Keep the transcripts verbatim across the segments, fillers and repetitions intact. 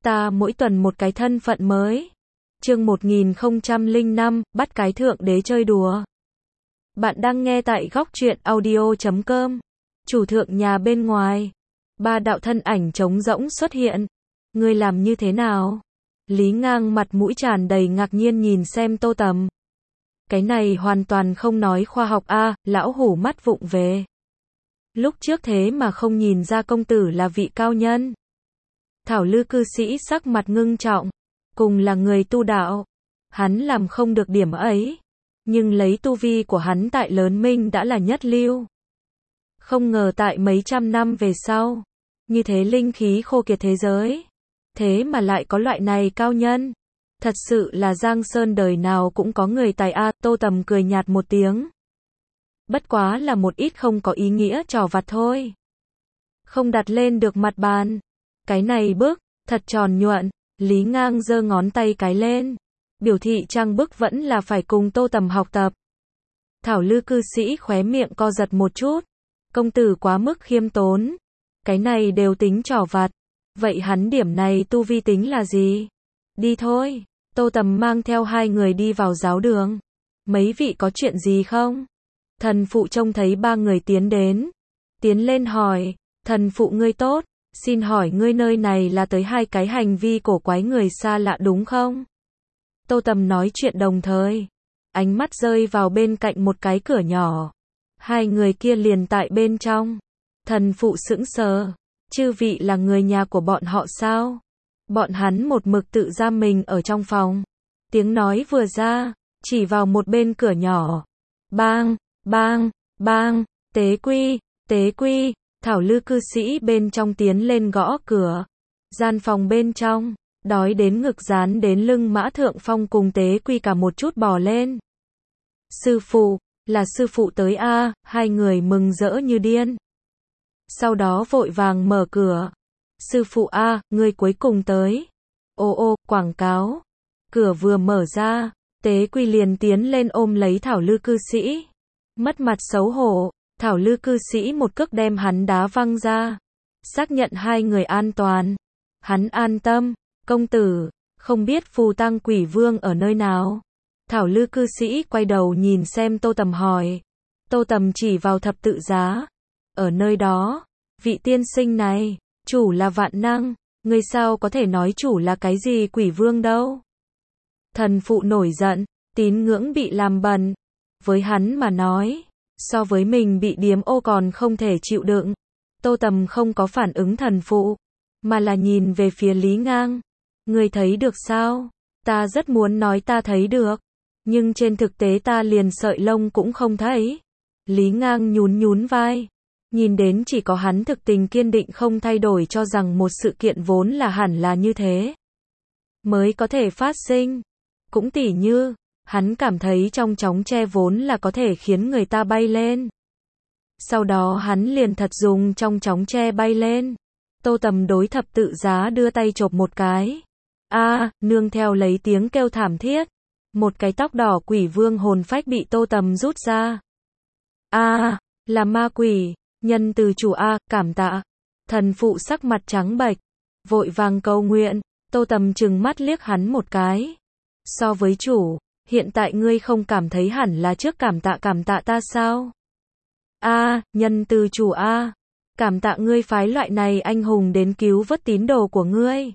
ta mỗi tuần một cái thân phận mới. Chương một nghìn không trăm lẻ năm, bắt cái thượng đế chơi đùa. Bạn đang nghe tại góc truyện audio chấm com. Chủ thượng nhà bên ngoài. Ba đạo thân ảnh trống rỗng xuất hiện. Ngươi làm như thế nào? Lý Ngang mặt mũi tràn đầy ngạc nhiên nhìn xem Tô Tầm. Cái này hoàn toàn không nói khoa học a, à, lão hủ mắt vụng về. Lúc trước thế mà không nhìn ra công tử là vị cao nhân. Thảo Lư cư sĩ sắc mặt ngưng trọng, cùng là người tu đạo, hắn làm không được điểm ấy, nhưng lấy tu vi của hắn tại Lớn Minh đã là nhất lưu. Không ngờ tại mấy trăm năm về sau, như thế linh khí khô kiệt thế giới, thế mà lại có loại này cao nhân. Thật sự là Giang Sơn đời nào cũng có người tài a. Tô Tầm cười nhạt một tiếng. Bất quá là một ít không có ý nghĩa trò vặt thôi. Không đặt lên được mặt bàn. Cái này bức, thật tròn nhuận. Lý Ngang giơ ngón tay cái lên. Biểu thị trang bức vẫn là phải cùng Tô Tầm học tập. Thảo Lư cư sĩ khóe miệng co giật một chút. Công tử quá mức khiêm tốn. Cái này đều tính trò vặt. Vậy hắn điểm này tu vi tính là gì? Đi thôi. Tô Tầm mang theo hai người đi vào giáo đường. Mấy vị có chuyện gì không? Thần phụ trông thấy ba người tiến đến. Tiến lên hỏi. Thần phụ ngươi tốt. Xin hỏi ngươi nơi này là tới hai cái hành vi cổ quái người xa lạ đúng không? Tô Tầm nói chuyện đồng thời. Ánh mắt rơi vào bên cạnh một cái cửa nhỏ. Hai người kia liền tại bên trong. Thần phụ sững sờ. Chư vị là người nhà của bọn họ sao? Bọn hắn một mực tự giam mình ở trong phòng. Tiếng nói vừa ra, chỉ vào một bên cửa nhỏ. Bang, bang, bang, tế quy, tế quy. Thảo Lư cư sĩ bên trong tiến lên gõ cửa. Gian phòng bên trong, đói đến ngực dán đến lưng Mã Thượng Phong cùng tế quy cả một chút bò lên. Sư phụ, là sư phụ tới a. Hai người mừng rỡ như điên. Sau đó vội vàng mở cửa. Sư phụ a, ngươi cuối cùng tới. Ô ô, quảng cáo. Cửa vừa mở ra, tế quy liền tiến lên ôm lấy Thảo Lư cư sĩ. Mất mặt xấu hổ, Thảo Lư cư sĩ một cước đem hắn đá văng ra. Xác nhận hai người an toàn. Hắn an tâm, công tử, không biết phù tang quỷ vương ở nơi nào. Thảo Lư cư sĩ quay đầu nhìn xem Tô Tầm hỏi. Tô Tầm chỉ vào thập tự giá. Ở nơi đó, vị tiên sinh này. Chủ là vạn năng, ngươi sao có thể nói chủ là cái gì quỷ vương đâu? Thần phụ nổi giận, tín ngưỡng bị làm bẩn. Với hắn mà nói, so với mình bị điếm ô còn không thể chịu đựng. Tô Tầm không có phản ứng thần phụ, mà là nhìn về phía Lý Ngang. Ngươi thấy được sao? Ta rất muốn nói ta thấy được, nhưng trên thực tế ta liền sợi lông cũng không thấy. Lý Ngang nhún nhún vai. Nhìn đến chỉ có hắn thực tình kiên định không thay đổi cho rằng một sự kiện vốn là hẳn là như thế mới có thể phát sinh. Cũng tỉ như, hắn cảm thấy trong chóng tre vốn là có thể khiến người ta bay lên. Sau đó hắn liền thật dùng trong chóng tre bay lên. Tô Tầm đối thập tự giá đưa tay chộp một cái. A, à, nương theo lấy tiếng kêu thảm thiết. Một cái tóc đỏ quỷ vương hồn phách bị Tô Tầm rút ra. A, à, là ma quỷ. Nhân từ chủ a, cảm tạ. Thần phụ sắc mặt trắng bệch, vội vàng cầu nguyện. Tô Tầm trừng mắt liếc hắn một cái. So với chủ, hiện tại ngươi không cảm thấy hẳn là trước cảm tạ cảm tạ ta sao? A, nhân từ chủ a, cảm tạ ngươi phái loại này anh hùng đến cứu vớt tín đồ của ngươi.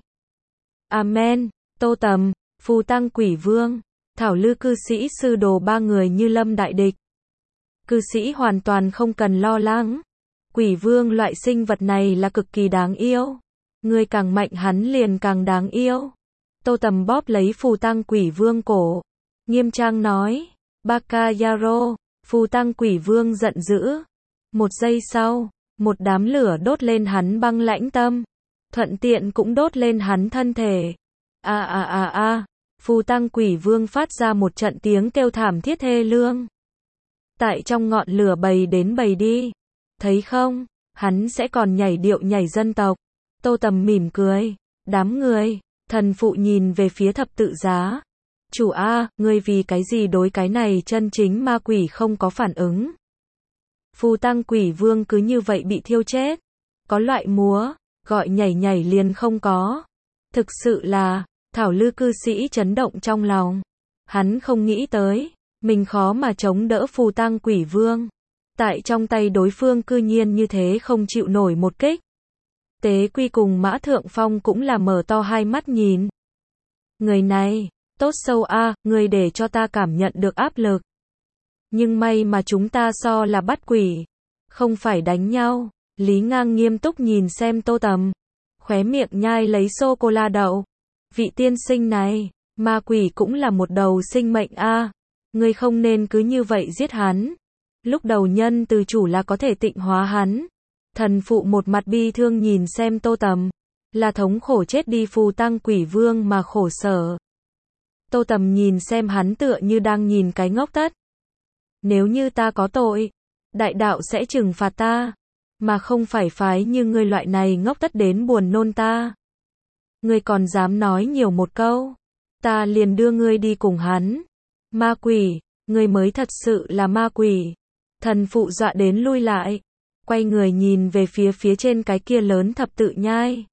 Amen. Tô Tầm, phù tang quỷ vương, Thảo Lư cư sĩ sư đồ ba người như lâm đại địch. Cư sĩ hoàn toàn không cần lo lắng. Quỷ vương loại sinh vật này là cực kỳ đáng yêu. Người càng mạnh hắn liền càng đáng yêu. Tô Tầm bóp lấy phù tang quỷ vương cổ. Nghiêm trang nói. Baka Yaro. Phù tang quỷ vương giận dữ. Một giây sau, một đám lửa đốt lên hắn băng lãnh tâm. Thuận tiện cũng đốt lên hắn thân thể. A a a a. Phù tang quỷ vương phát ra một trận tiếng kêu thảm thiết thê lương. Tại trong ngọn lửa bầy đến bầy đi. Thấy không, hắn sẽ còn nhảy điệu nhảy dân tộc. Tô Tầm mỉm cười. Đám người, thần phụ nhìn về phía thập tự giá. Chủ a, ngươi vì cái gì đối cái này chân chính ma quỷ không có phản ứng? Phù tang quỷ vương cứ như vậy bị thiêu chết. Có loại múa, gọi nhảy nhảy liền không có. Thực sự là, Thảo Lư cư sĩ chấn động trong lòng. Hắn không nghĩ tới, mình khó mà chống đỡ phù tang quỷ vương. Tại trong tay đối phương cư nhiên như thế không chịu nổi một kích. Tế Quy cùng Mã Thượng Phong cũng là mở to hai mắt nhìn. Người này, tốt sâu a, à, người để cho ta cảm nhận được áp lực. Nhưng may mà chúng ta so là bắt quỷ, không phải đánh nhau. Lý Ngang nghiêm túc nhìn xem Tô Tầm, khóe miệng nhai lấy sô-cô-la đậu. Vị tiên sinh này, ma quỷ cũng là một đầu sinh mệnh a, à. Ngươi không nên cứ như vậy giết hắn. Lúc đầu nhân từ chủ là có thể tịnh hóa hắn. Thần phụ một mặt bi thương nhìn xem Tô Tầm, là thống khổ chết đi phù tang quỷ vương mà khổ sở. Tô Tầm nhìn xem hắn tựa như đang nhìn cái ngốc tất. Nếu như ta có tội, đại đạo sẽ trừng phạt ta, mà không phải phái như ngươi loại này ngốc tất đến buồn nôn ta. Ngươi còn dám nói nhiều một câu, ta liền đưa ngươi đi cùng hắn. Ma quỷ, ngươi mới thật sự là ma quỷ. Thần phụ dọa đến lui lại, quay người nhìn về phía phía trên cái kia lớn thập tự nhai.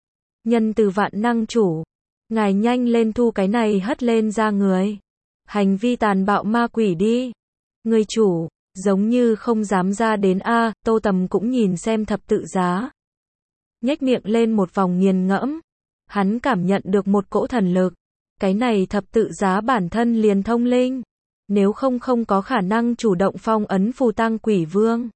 Nhân từ vạn năng chủ, ngài nhanh lên thu cái này hất lên ra người. Hành vi tàn bạo ma quỷ đi. Người chủ, giống như không dám ra đến a. À, Tô Tầm cũng nhìn xem thập tự giá, nhếch miệng lên một vòng nghiền ngẫm. Hắn cảm nhận được một cỗ thần lực. Cái này thập tự giá bản thân liền thông linh, nếu không không có khả năng chủ động phong ấn phù tang quỷ vương.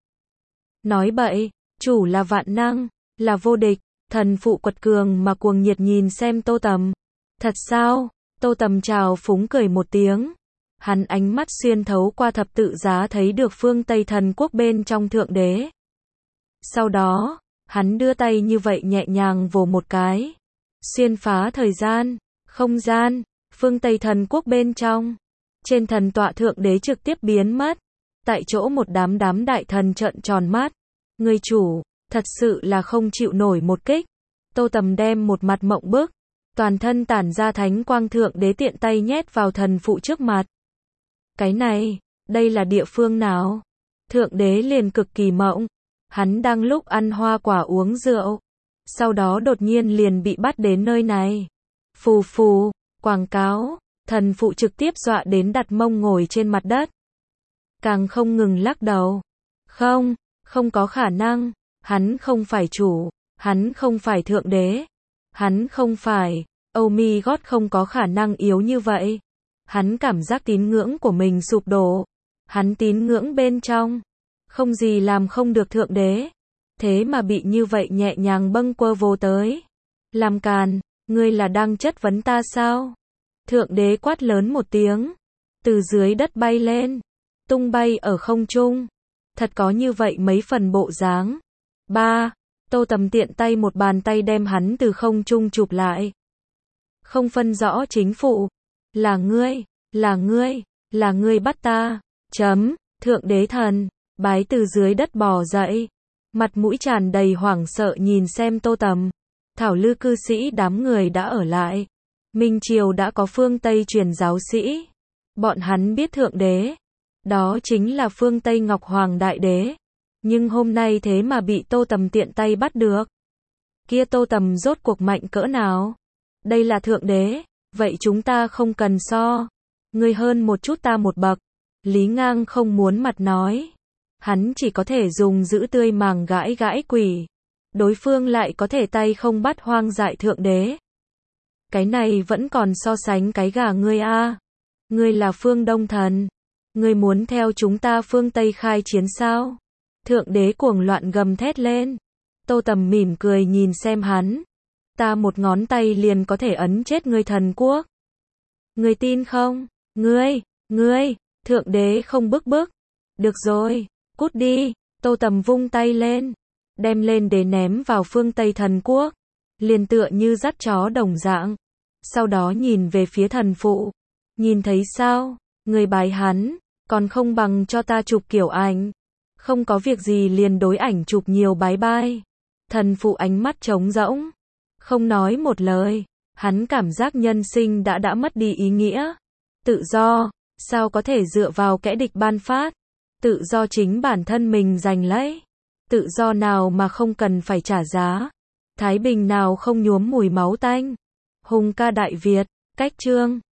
Nói bậy, chủ là vạn năng, là vô địch. Thần phụ quật cường mà cuồng nhiệt nhìn xem Tô Tầm. Thật sao? Tô Tầm trào phúng cười một tiếng. Hắn ánh mắt xuyên thấu qua thập tự giá thấy được phương Tây thần quốc bên trong thượng đế. Sau đó, hắn đưa tay như vậy nhẹ nhàng vồ một cái. Xuyên phá thời gian, không gian, phương Tây thần quốc bên trong. Trên thần tọa thượng đế trực tiếp biến mất. Tại chỗ một đám đám đại thần trợn tròn mắt. Người chủ, thật sự là không chịu nổi một kích. Tô Tầm đem một mặt mộng bức, toàn thân tản ra thánh quang thượng đế tiện tay nhét vào thần phụ trước mặt. Cái này, đây là địa phương nào? Thượng đế liền cực kỳ mộng. Hắn đang lúc ăn hoa quả uống rượu, sau đó đột nhiên liền bị bắt đến nơi này. Phù phù, quảng cáo, thần phụ trực tiếp dọa đến đặt mông ngồi trên mặt đất. Càng không ngừng lắc đầu. Không, không có khả năng, hắn không phải chủ, hắn không phải thượng đế, hắn không phải, oh my god, không có khả năng yếu như vậy. Hắn cảm giác tín ngưỡng của mình sụp đổ. Hắn tín ngưỡng bên trong, không gì làm không được thượng đế. Thế mà bị như vậy nhẹ nhàng bâng quơ vô tới. Làm càn, ngươi là đang chất vấn ta sao? Thượng đế quát lớn một tiếng, từ dưới đất bay lên, tung bay ở không trung. Thật có như vậy mấy phần bộ dáng. Ba, Tô Tầm tiện tay một bàn tay đem hắn từ không trung chụp lại. Không phân rõ chính phụ. Là ngươi, là ngươi, là ngươi bắt ta. Chấm, thượng đế thần, bái từ dưới đất bò dậy. Mặt mũi tràn đầy hoảng sợ nhìn xem Tô Tầm. Thảo Lư cư sĩ đám người đã ở lại. Minh Triều đã có phương Tây truyền giáo sĩ. Bọn hắn biết thượng đế. Đó chính là phương Tây Ngọc Hoàng Đại Đế. Nhưng hôm nay thế mà bị Tô Tầm tiện tay bắt được. Kia Tô Tầm rốt cuộc mạnh cỡ nào? Đây là thượng đế, vậy chúng ta không cần so. Ngươi hơn một chút ta một bậc. Lý Ngang không muốn mặt nói. Hắn chỉ có thể dùng giữ tươi màng gãi gãi quỷ. Đối phương lại có thể tay không bắt hoang dại thượng đế. Cái này vẫn còn so sánh cái gà ngươi a. À. Ngươi là phương Đông thần. Ngươi muốn theo chúng ta phương Tây khai chiến sao? Thượng đế cuồng loạn gầm thét lên. Tô Tầm mỉm cười nhìn xem hắn. Ta một ngón tay liền có thể ấn chết ngươi thần quốc. Ngươi tin không? Ngươi, ngươi, thượng đế không bức bức. Được rồi, cút đi. Tô Tầm vung tay lên, đem lên để ném vào phương Tây thần quốc. Liền tựa như dắt chó đồng dạng. Sau đó nhìn về phía thần phụ. Nhìn thấy sao? Người bái hắn, còn không bằng cho ta chụp kiểu ảnh. Không có việc gì liền đối ảnh chụp nhiều bái bai. Thần phụ ánh mắt trống rỗng, không nói một lời. Hắn cảm giác nhân sinh đã đã mất đi ý nghĩa. Tự do, sao có thể dựa vào kẻ địch ban phát? Tự do chính bản thân mình giành lấy. Tự do nào mà không cần phải trả giá? Thái bình nào không nhuốm mùi máu tanh? Hùng ca Đại Việt, cách chương